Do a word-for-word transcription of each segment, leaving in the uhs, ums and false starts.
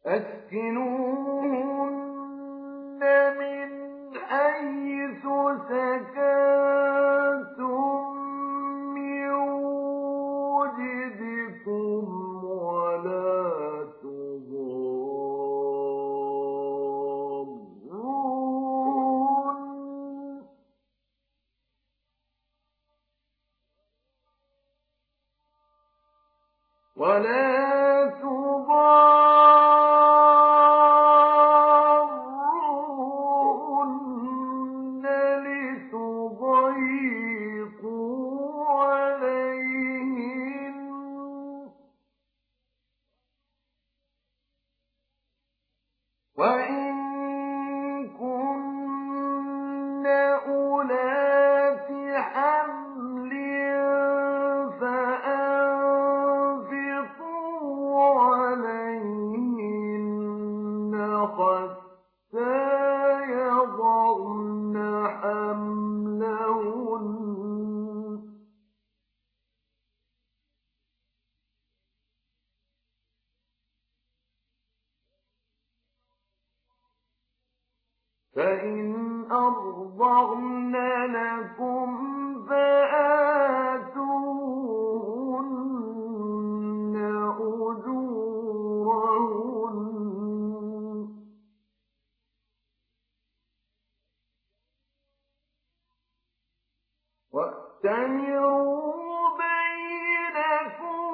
أسكنوهن من حيث سكنتم من وجدكم ولا تضاروهن ولا تضاروهن لتضيقوا عليهن وإن كن أولات حمل فأنفقوا عليهن حتى يضعن حملهن فإن أرضعن لكم فآتوهن أجورهن وَأْتَمِرُوا بَيْنَكُم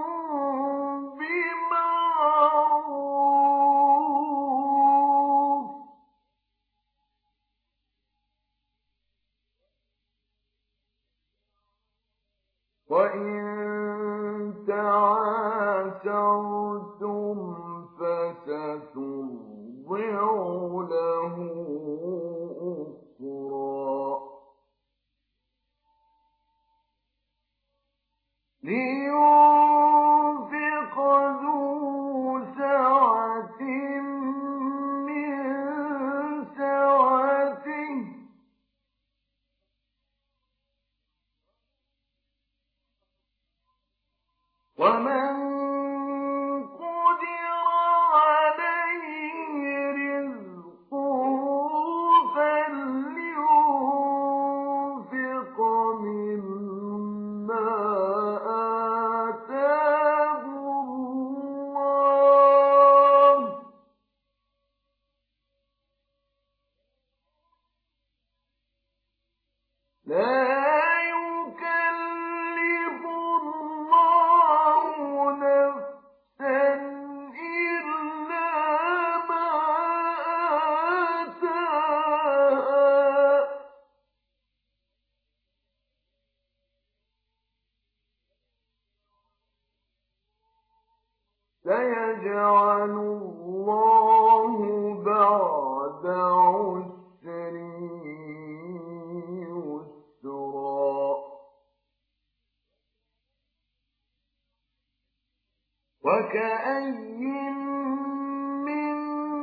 بِمَعْرُوفٍ ۖ وَإِن تَعَاسَرْتُمْ فَسَتُرْضِعُ لَهُ أُخْرَىٰ لِيُنفِقْ ذُو سَعَةٍ مِّن سَعَتِهِ ۖ وَمَن قُدِرَ عَلَيْهِ رِزْقُهُ فَلْيُنفِقْ مِمَّا آتَاهُ اللَّهُ ۚ لَا يُكَلِّفُ اللَّهُ نَفْسًا إِلَّا مَا آتَاهَا ۚ سَيَجْعَلُ اللَّهُ بَعْدَ عُسْرٍ يُسْرًا وَكَأَيِّن مِّن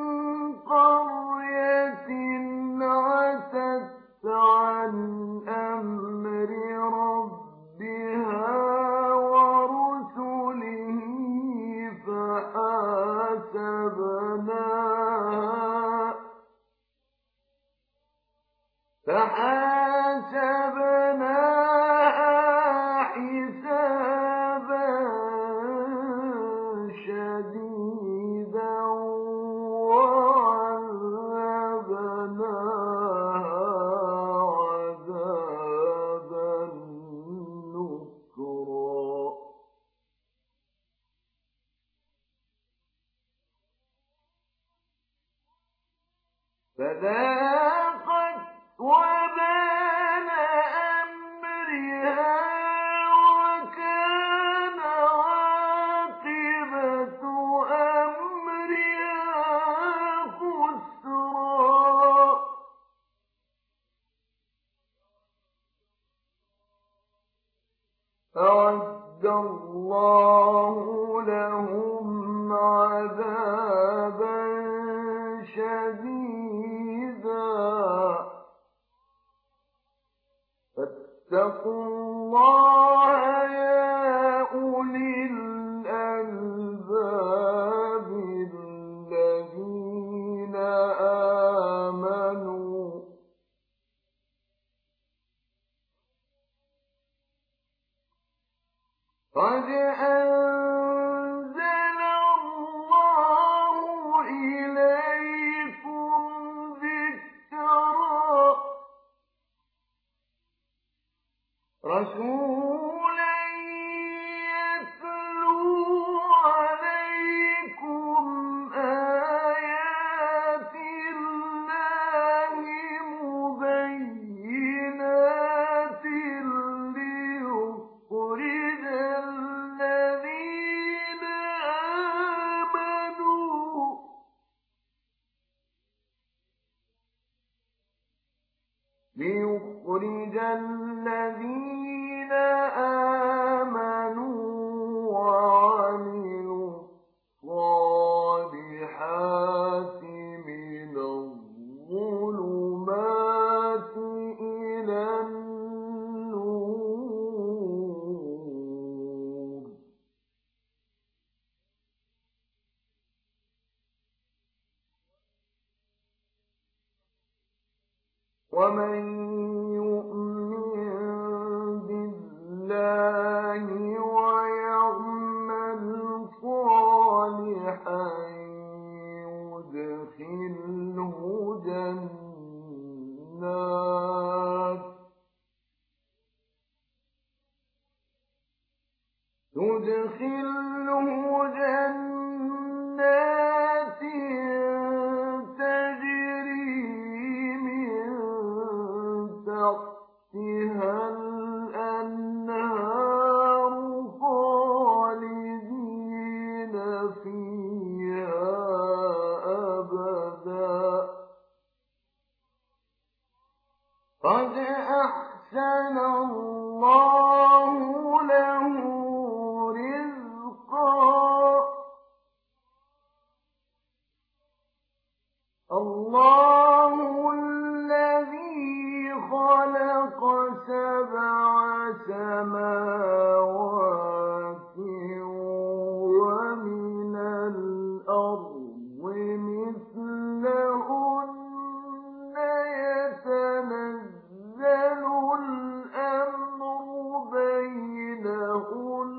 قَرْيَةٍ عَتَتْ عَنْ أَمْرِ رَبِّهَا وَرُسُلِهِ فَحَاسَبْنَاهَا فَحَاسَبْنَاهَا حِسَابًا شَدِيدًا وَعَذَّبْنَاهَا عَذَابًا نُّكْرًا فَذَاقَتْ وَبَالَ أَمْرِهَا وَكَانَ عَاقِبَةُ أَمْرِهَا خُسْرًا أَعَدَّ اللَّهُ لَهُمْ عَذَابًا شَدِيدًا فَاتَّقُوا اللَّهَ يَا أُولِي الْأَلْبَابِ قد أنزل الله إليكم ذكرا رسولا يتلو عليكم آيات الله مبينات ليخرج الذين آمنوا ليخرج الذين آمنوا وعملوا الصالحات من الظلمات إلى النور ومن يؤمن بالله ويعمل صالحا يدخله جنات يدخله جنات تجري من تحتها الأنهار خالدين فيها أبدا قد أحسن الله له رزقا الله الذي خلق سبع سماوات ومن الأرض مثلهن يتنزل الأمر بينهن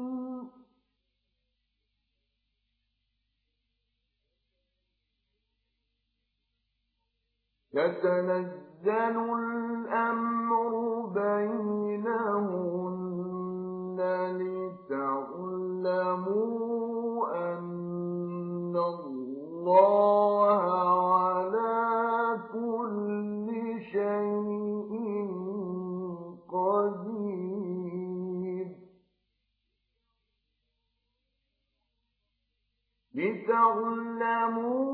يتنزل الأمر بينهن لتعلموا أن الله على كل شيء قدير لتعلموا